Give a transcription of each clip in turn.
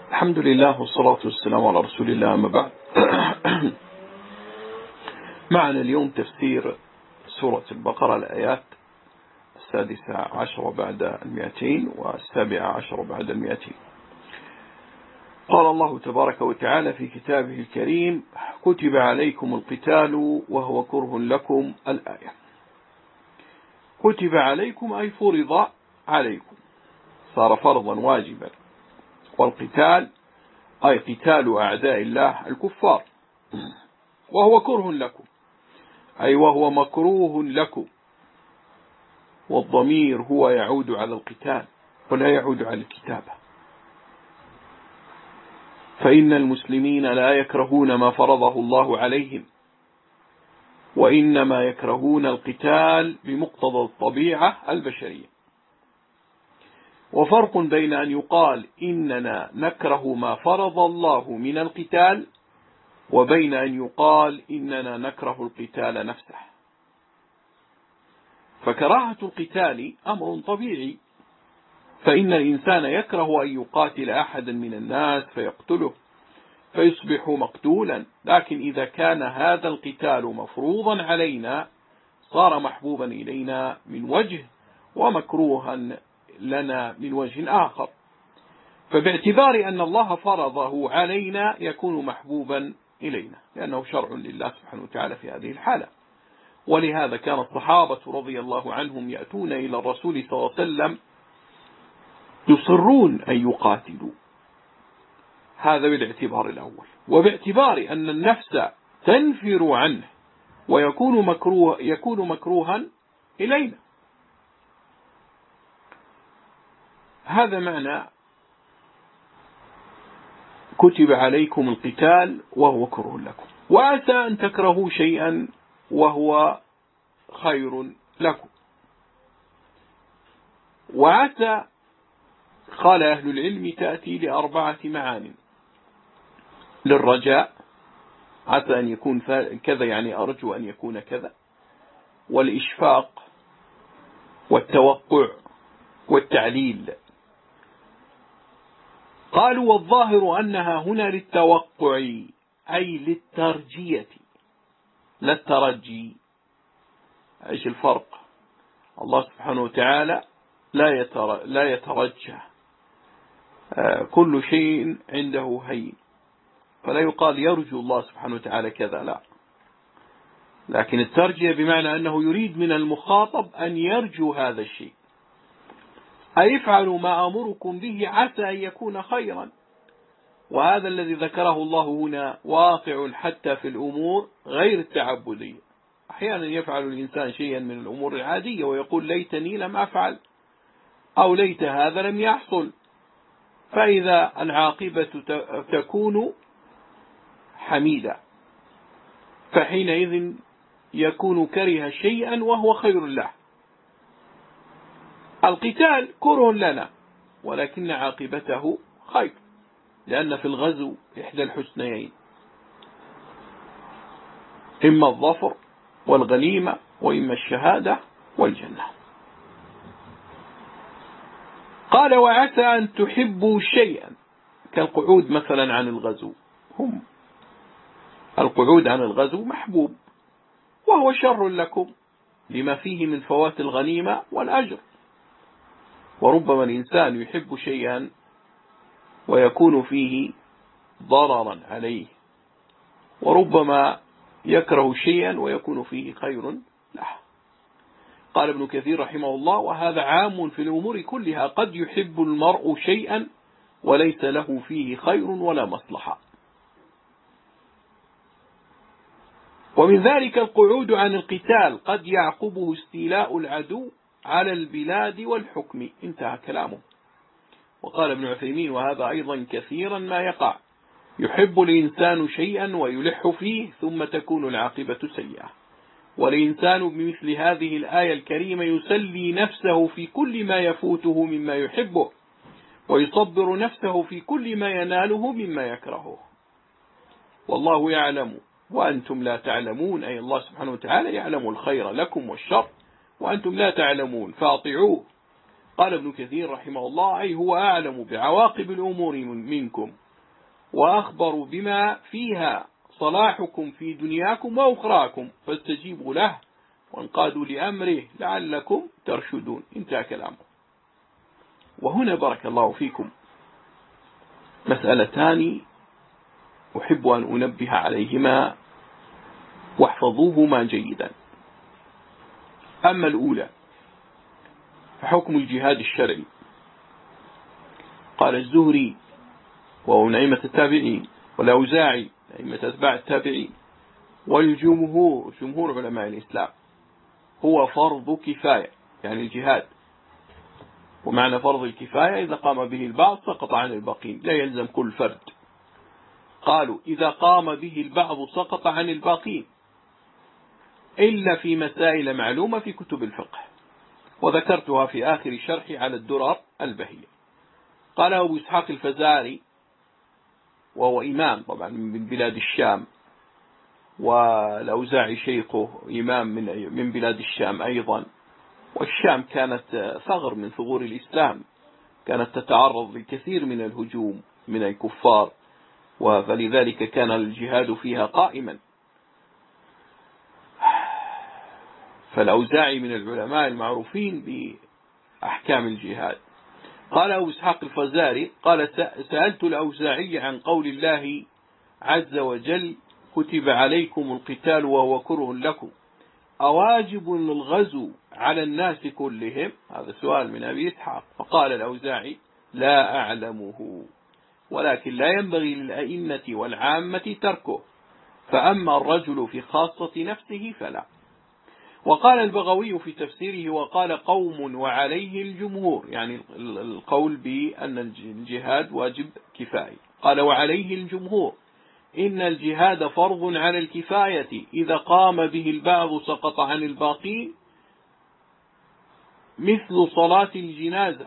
الحمد لله والصلاة والسلام على رسول الله، أما بعد. معنا اليوم تفسير سورة البقرة، الآيات 16 بعد 200 و17 بعد 200. قال الله تبارك وتعالى في كتابه الكريم: كتب عليكم القتال وهو كره لكم. الآية. كتب عليكم أي فرض عليكم، صار فرضا واجبا. والقتال أي قتال أعداء الله الكفار، وهو كره لكم أي وهو مكروه لكم، والضمير هو يعود على القتال ولا يعود على الكتابة، فإن المسلمين لا يكرهون ما فرضه الله عليهم، وإنما يكرهون القتال بمقتضى الطبيعة البشرية. وفرق بين أن يقال إننا نكره ما فرض الله من القتال، وبين أن يقال إننا نكره القتال نفسه. فكراهة القتال أمر طبيعي، فإن الإنسان يكره أن يقاتل أحدا من الناس فيقتله فيصبح مقتولا، لكن إذا كان هذا القتال مفروضا علينا صار محبوبا إلينا من وجه ومكروها لنا من وجه آخر، فباعتبار أن الله فرضه علينا يكون محبوبا إلينا، لأنه شرع لله سبحانه وتعالى في هذه الحالة. ولهذا كان الصحابة رضي الله عنهم يأتون إلى الرسول صلى الله عليه وسلم يصرون أن يقاتلوا، هذا بالاعتبار الأول. وباعتبار أن النفس تنفر عنه ويكون مكروها إلينا، هذا معنى كتب عليكم القتال وهو كره لكم. وعسى أن تكرهوا شيئا وهو خير لكم. وعسى، قال أهل العلم، تأتي ل4 معان: للرجاء، عسى أن يكون كذا يعني أرجو أن يكون كذا، والإشفاق، والتوقع، والتعليل. قالوا والظاهر أنها هنا للتوقع أي للترجية لا الترجي. ايش الفرق؟ الله سبحانه وتعالى لا يترجى، كل شيء عنده هين، فلا يقال يرجو الله سبحانه وتعالى كذا، لا، لكن الترجية بمعنى أنه يريد من المخاطب أن يرجو هذا الشيء، أي افعلوا ما أمركم به عسى أن يكون خيرا. وهذا الذي ذكره الله هنا واقع حتى في الأمور غير التعبدية. أحيانا يفعل الإنسان شيئا من الأمور العادية ويقول ليتني لم أفعل، أو ليت هذا لم يحصل، فإذا العاقبة تكون حميدة، فحينئذ يكون كره شيئا وهو خير له. القتال كره لنا ولكن عاقبته خير، لأن في الغزو إحدى الحسنيين، إما الظفر والغنيمة وإما الشهادة والجنة. قال وعسى أن تحبوا شيئا، كالقعود مثلا عن الغزو، القعود عن الغزو محبوب وهو شر لكم لما فيه من فوات الغنيمة والأجر. وربما الإنسان يحب شيئا ويكون فيه ضررا عليه، وربما يكره شيئا ويكون فيه خير له. قال ابن كثير رحمه الله: وهذا عام في الأمور كلها، قد يحب المرء شيئا وليس له فيه خير ولا مصلحة. ومن ذلك القعود عن القتال قد يعقبه استيلاء العدو على البلاد والحكم. انتهى كلامه. وقال ابن عثيمين: وهذا أيضا كثيرا ما يقع، يحب الإنسان شيئا ويلح فيه ثم تكون العاقبة سيئة. والإنسان بمثل هذه الآية الكريمة يسلي نفسه في كل ما يفوته مما يحبه، ويصبر نفسه في كل ما يناله مما يكرهه. والله يعلم وأنتم لا تعلمون، أي الله سبحانه وتعالى يعلم الخير لكم والشر وأنتم لا تعلمون، فاطيعوه. قال ابن كثير رحمه الله: أي هو أعلم بعواقب الأمور منكم، وأخبر بما فيها صلاحكم في دنياكم وأخراكم، فاستجيبوا له وانقادوا لأمره لعلكم ترشدون. انتهى كلامه. وهنا بارك الله فيكم مسألتان أحب أن أنبه عليهما واحفظوهما جيدا. أما الأولى فحكم الجهاد الشرعي. قال الزهري وهو من أئمة التابعين، والأوزاعي أئمة أتباع التابعين، والجمهور جمهور علماء الإسلام: هو فرض كفاية، يعني الجهاد. ومعنى فرض الكفاية إذا قام به البعض سقط عن الباقين، لا يلزم كل فرد. قالوا إذا قام به البعض سقط عن الباقين إلا في مسائل معلومة في كتب الفقه، وذكرتها في آخر شرحي على الدرر البهية. قال أبو إسحاق الفزاري، وهو إمام طبعا من بلاد الشام، والأوزاعي شيخه إمام من بلاد الشام أيضا، والشام كانت ثغر من ثغور الإسلام، كانت تتعرض لكثير من الهجوم من الكفار، فلذلك كان الجهاد فيها قائما. فالأوزاعي من العلماء المعروفين بأحكام الجهاد. قال أبو إسحاق الفزاري: قال سألت الأوزاعي عن قول الله عز وجل: كتب عليكم القتال وهو كره لكم، أواجب الغزو على الناس كلهم؟ هذا سؤال من أبي إسحاق. فقال الأوزاعي: لا أعلمه، ولكن لا ينبغي للأئمة والعامة تركه، فأما الرجل في خاصة نفسه فلا. وقال البغوي في تفسيره: وقال قوم وعليه الجمهور، يعني القول بأن الجهاد واجب كفاية. قال: وعليه الجمهور إن الجهاد فرض على الكفاية، إذا قام به البعض سقط عن الباقين، مثل صلاة الجنازة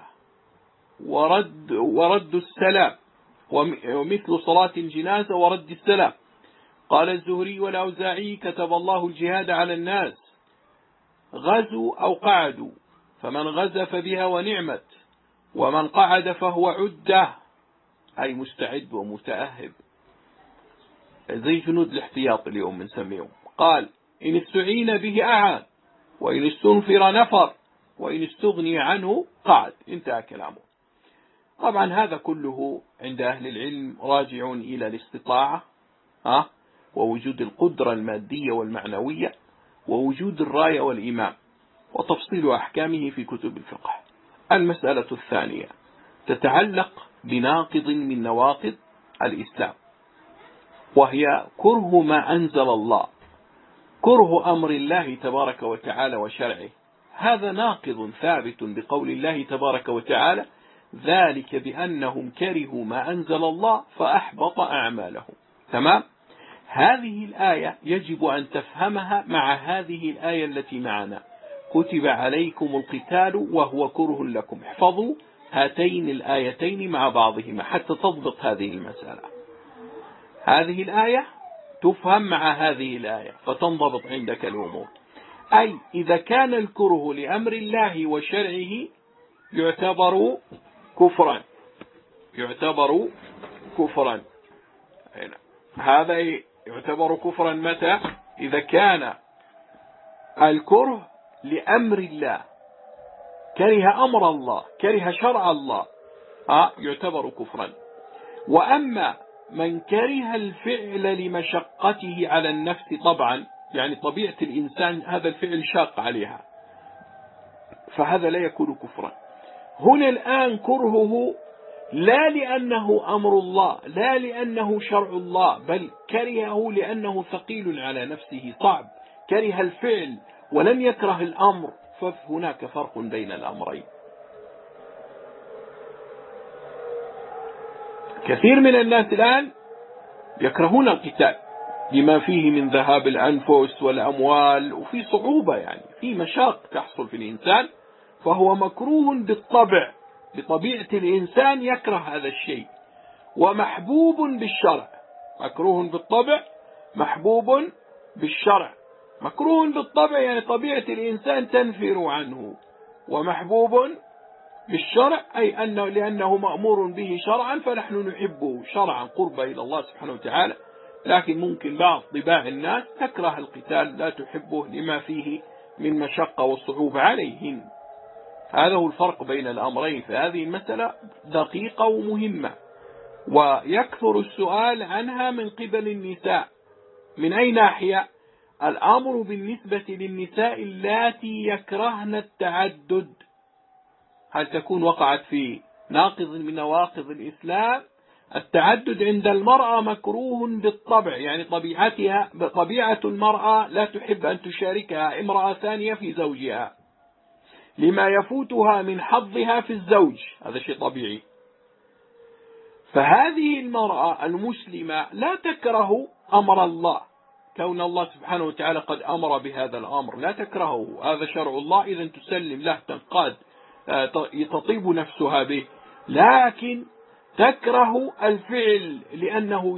ورد السلام، ومثل صلاة الجنازة ورد السلام. قال الزهري والأوزاعي: كتب الله الجهاد على الناس، غزوا أو قعدوا، فمن غزا فبها ونعمت، ومن قعد فهو عدة، أي مستعد ومتأهب، زي جنود الاحتياط اليوم بنسميهم. قال: إن استعين به أعان، وإن استنفر نفر، وإن استغني عنه قعد. انتهى كلامه. طبعا هذا كله عند أهل العلم راجع إلى الاستطاعة، ووجود القدرة المادية والمعنوية، ووجود الراية والإمام، وتفصيل أحكامه في كتب الفقه. المسألة الثانية تتعلق بناقض من نواقض الإسلام، وهي كره ما أنزل الله، كره أمر الله تبارك وتعالى وشرعه. هذا ناقض ثابت بقول الله تبارك وتعالى: ذلك بأنهم كرهوا ما أنزل الله فأحبط أعمالهم. تمام؟ هذه الآية يجب أن تفهمها مع هذه الآية التي معنا: كتب عليكم القتال وهو كره لكم. احفظوا هاتين الآيتين مع بعضهما حتى تضبط هذه المسألة. هذه الآية تفهم مع هذه الآية فتنضبط عندك الأمور. أي إذا كان الكره لأمر الله وشرعه يعتبر كفرا، يعتبر كفرا. هذا يعتبر كفرا متى؟ إذا كان الكره لأمر الله، كره أمر الله، كره شرع الله، يعتبر كفرا. وأما من كره الفعل لمشقته على النفس، طبعا يعني طبيعة الإنسان هذا الفعل شاق عليها، فهذا لا يكون كفرا. هنا الآن كرهه لا لأنه أمر الله، لا لأنه شرع الله، بل كرهه لأنه ثقيل على نفسه، صعب، كره الفعل ولم يكره الأمر، فهناك فرق بين الأمرين. كثير من الناس الآن يكرهون القتال لما فيه من ذهاب الأنفس والأموال، وفي صعوبة، يعني في مشاق تحصل في الإنسان، فهو مكروه بالطبع، بطبيعة الإنسان يكره هذا الشيء، ومحبوب بالشرع. مكروه بالطبع، محبوب بالشرع. مكروه بالطبع يعني طبيعة الإنسان تنفر عنه، ومحبوب بالشرع أي أنه لأنه مأمور به شرعا فنحن نحبه شرعا قربا إلى الله سبحانه وتعالى. لكن ممكن بعض طباع الناس تكره القتال لا تحبه لما فيه من مشقة والصعوبة عليهم. هذا هو الفرق بين الأمرين. فهذه المسألة دقيقة ومهمة، ويكثر السؤال عنها من قبل النساء. من أي ناحية؟ الأمر بالنسبة للنساء اللاتي يكرهن التعدد، هل تكون وقعت في ناقض من نواقض الإسلام؟ التعدد عند المرأة مكروه بالطبع، يعني طبيعة المرأة لا تحب أن تشاركها امرأة ثانية في زوجها لما يفوتها من حظها في الزوج، هذا شيء طبيعي. فهذه المرأة المسلمة لا تكره أمر الله، كون الله سبحانه وتعالى قد أمر بهذا الأمر لا تكرهه، هذا شرع الله، إذا تسلم له تنقاد تطيب نفسها به، لكن تكره الفعل لأنه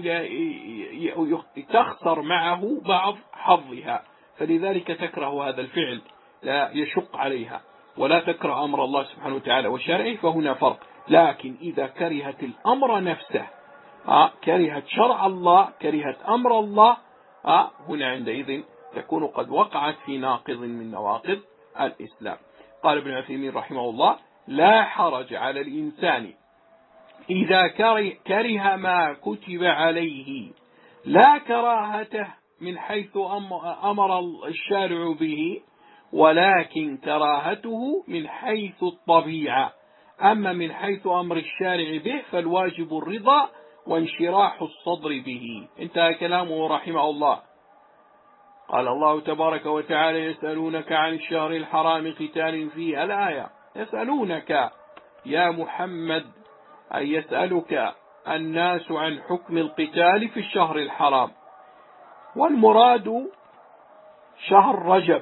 تخسر معه بعض حظها، فلذلك تكره هذا الفعل لا يشق عليها، ولا تكره أمر الله سبحانه وتعالى وشرعه، فهنا فرق. لكن إذا كرهت الأمر نفسه، كرهت شرع الله، كرهت أمر الله، هنا عندئذ تكون قد وقعت في ناقض من نواقض الإسلام. قال ابن عثيمين رحمه الله: لا حرج على الإنسان إذا كره ما كتب عليه، لا كراهته من حيث أمر الشارع به، ولكن كراهته من حيث الطبيعة. أما من حيث أمر الشارع به فالواجب الرضا وانشراح الصدر به. انتهى كلامه رحمه الله. قال الله تبارك وتعالى: يسألونك عن الشهر الحرام قتال فيه، الآية. يسألونك يا محمد، أي يسألك الناس عن حكم القتال في الشهر الحرام، والمراد شهر رجب،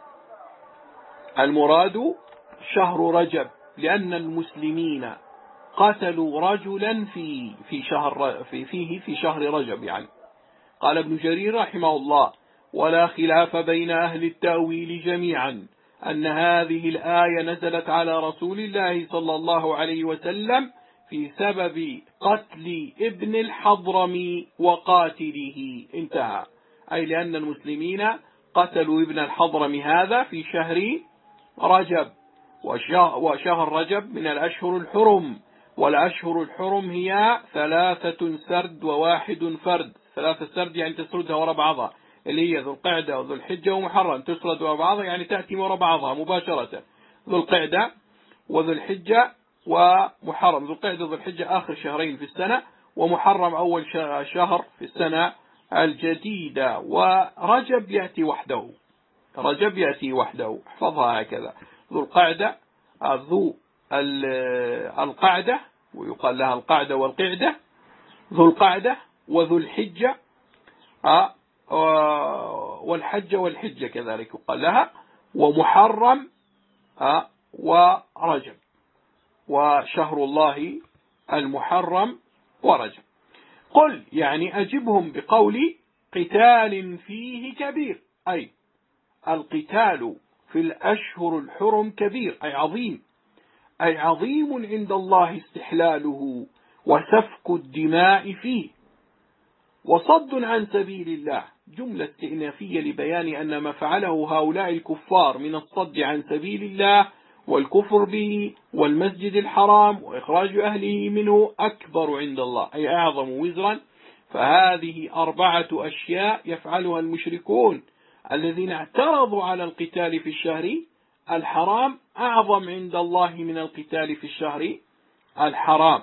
المراد شهر رجب، لأن المسلمين قتلوا رجلا في شهر رجب يعني. قال ابن جرير رحمه الله: ولا خلاف بين أهل التأويل جميعا أن هذه الآية نزلت على رسول الله صلى الله عليه وسلم في سبب قتل ابن الحضرمي وقاتله. انتهى. أي لأن المسلمين قتلوا ابن الحضرمي هذا في شهر رجب، وشهر رجب من الأشهر الحرم، والأشهر الحرم هي 3 سرد و1 فرد. 3 سرد يعني تسردها وراء بعضها، اللي هي ذو القعدة وذو الحجة ومحرم، تسرد وراء بعضها يعني تأتي وراء بعضها مباشرة. ذو القعدة وذو الحجة ومحرم، ذو القعدة وذو الحجة آخر شهرين في السنة، ومحرم أول شهر في السنة الجديدة، ورجب يأتي وحده، رجب يأتي وحده، احفظها هكذا: ذو القعدة، ذو القعدة، ويقال لها القعدة والقعدة، ذو القعدة وذو الحجة، والحجة والحجة كذلك يقال لها، ومحرم ورجب، وشهر الله المحرم ورجب. قل يعني أجبهم بقول قتال فيه كبير، أي القتال في الأشهر الحرم كبير، أي عظيم، أي عظيم عند الله استحلاله وسفك الدماء فيه وصد عن سبيل الله. جملة استئنافية لبيان أن ما فعله هؤلاء الكفار من الصد عن سبيل الله والكفر به والمسجد الحرام وإخراج أهله منه أكبر عند الله، أي أعظم وزرا. فهذه 4 أشياء يفعلها المشركون الذين اعترضوا على القتال في الشهر الحرام أعظم عند الله من القتال في الشهر الحرام.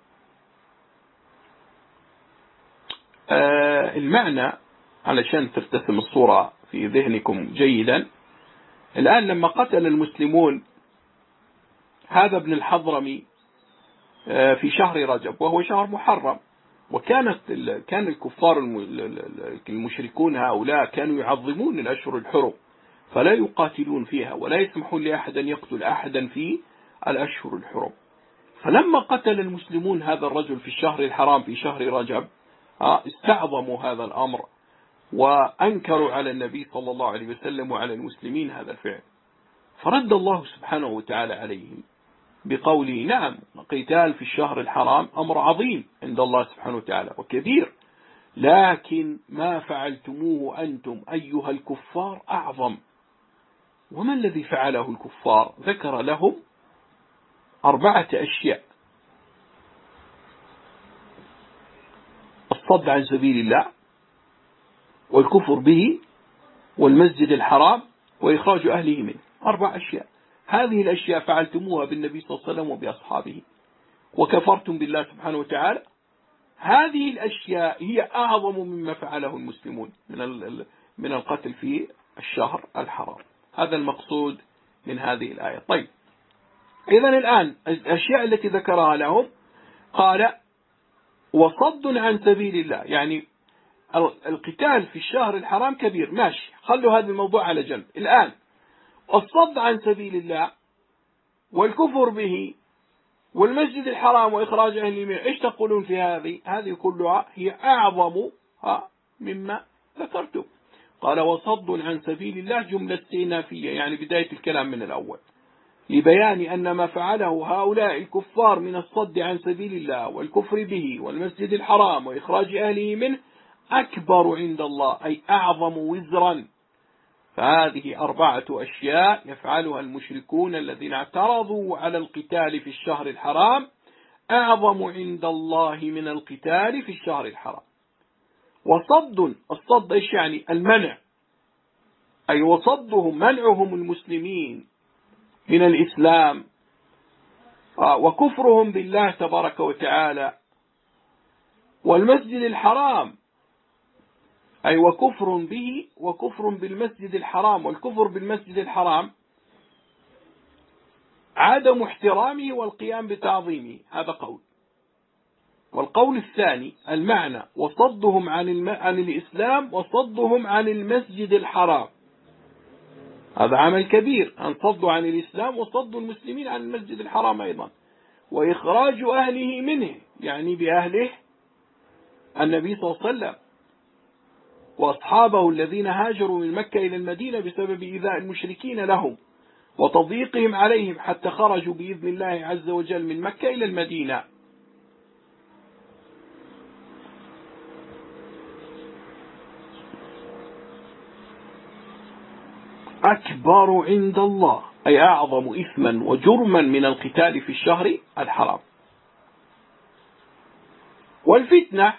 المعنى علشان ترتسم الصورة في ذهنكم جيدا: الآن لما قتل المسلمون هذا ابن الحضرمي في شهر رجب وهو شهر محرم، كان الكفار المشركون هؤلاء كانوا يعظمون الأشهر الحرم، فلا يقاتلون فيها ولا يسمحون لأحد أن يقتل أحدا في الأشهر الحرم. فلما قتل المسلمون هذا الرجل في الشهر الحرام في شهر رجب استعظموا هذا الأمر وأنكروا على النبي صلى الله عليه وسلم وعلى المسلمين هذا الفعل، فرد الله سبحانه وتعالى عليهم بقوله نعم قتال في الشهر الحرام أمر عظيم عند الله سبحانه وتعالى وكبير، لكن ما فعلتموه أنتم أيها الكفار أعظم. وما الذي فعله الكفار؟ ذكر لهم 4 أشياء: الصد عن سبيل الله، والكفر به، والمسجد الحرام، وإخراج أهله منه. 4 أشياء. هذه الأشياء فعلتموها بالنبي صلى الله عليه وسلم وبأصحابه وكفرتم بالله سبحانه وتعالى. هذه الأشياء هي أعظم مما فعله المسلمون من القتل في الشهر الحرام. هذا المقصود من هذه الآية. طيب، إذن الآن الأشياء التي ذكرها لهم قال وصد عن سبيل الله، يعني القتال في الشهر الحرام كبير، ماشي، خلوا هذا الموضوع على جنب. الآن الصد عن سبيل الله والكفر به والمسجد الحرام وإخراج أهله منه، إيش تقولون في هذه؟ هذه كلها هي أعظم مما ذكرتم. قال وصد عن سبيل الله جملة استئنافية، يعني بداية الكلام من الأول، لبيان أن ما فعله هؤلاء الكفار من الصد عن سبيل الله والكفر به والمسجد الحرام وإخراج أهله منه أكبر عند الله، أي أعظم وزرا. فهذه 4 أشياء يفعلها المشركون الذين اعترضوا على القتال في الشهر الحرام أعظم عند الله من القتال في الشهر الحرام. وصد، الصد إيش يعني؟ المنع، أي وصدهم، منعهم المسلمين من الإسلام وكفرهم بالله تبارك وتعالى، والمسجد الحرام أي وكفر به وكفر بالمسجد الحرام. والكفر بالمسجد الحرام عدم احترامه والقيام بتعظيمه، هذا قول. والقول الثاني المعنى وصدهم عن الإسلام وصدهم عن المسجد الحرام، هذا عمل كبير، أن صدوا عن الإسلام وصدوا المسلمين عن المسجد الحرام أيضا. وإخراج أهله منه، يعني بأهله النبي صلى الله عليه وسلم وأصحابه الذين هاجروا من مكة إلى المدينة بسبب إيذاء المشركين لهم وتضييقهم عليهم حتى خرجوا بإذن الله عز وجل من مكة إلى المدينة. أكبر عند الله، أي أعظم إثما وجرما من القتال في الشهر الحرام. والفتنة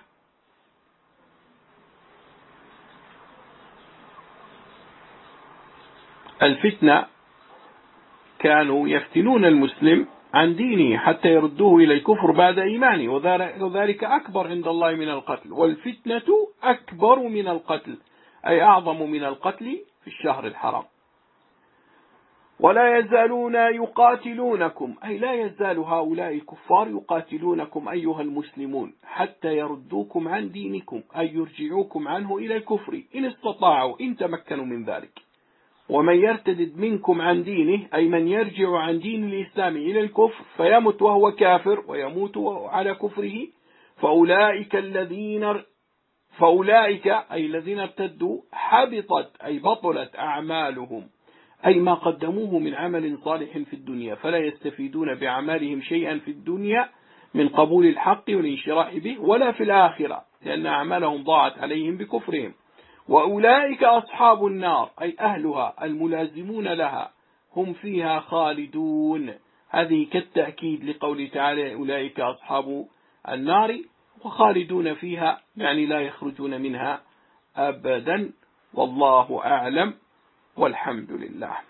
كانوا يفتنون المسلم عن دينه حتى يردوه إلى الكفر بعد إيمانه، وذلك أكبر عند الله من القتل. والفتنة أكبر من القتل، أي أعظم من القتل في الشهر الحرام. ولا يزالون يقاتلونكم، أي لا يزال هؤلاء الكفار يقاتلونكم أيها المسلمون حتى يردوكم عن دينكم، أي يرجعوكم عنه إلى الكفر إن استطاعوا، إن تمكنوا من ذلك. ومن يرتد منكم عن دينه، أي من يرجع عن دين الإسلام إلى الكفر فيمت وهو كافر ويموت على كفره، فأولئك أي الذين ارتدوا حبطت، أي بطلت أعمالهم، أي ما قدموه من عمل صالح في الدنيا، فلا يستفيدون بأعمالهم شيئا في الدنيا من قبول الحق والانشراح به، ولا في الآخرة، لأن أعمالهم ضاعت عليهم بكفرهم. وأولئك أصحاب النار، أي أهلها الملازمون لها، هم فيها خالدون. هذه كالتأكيد لقوله تعالى أولئك أصحاب النار وخالدون فيها، يعني لا يخرجون منها أبدا. والله أعلم والحمد لله.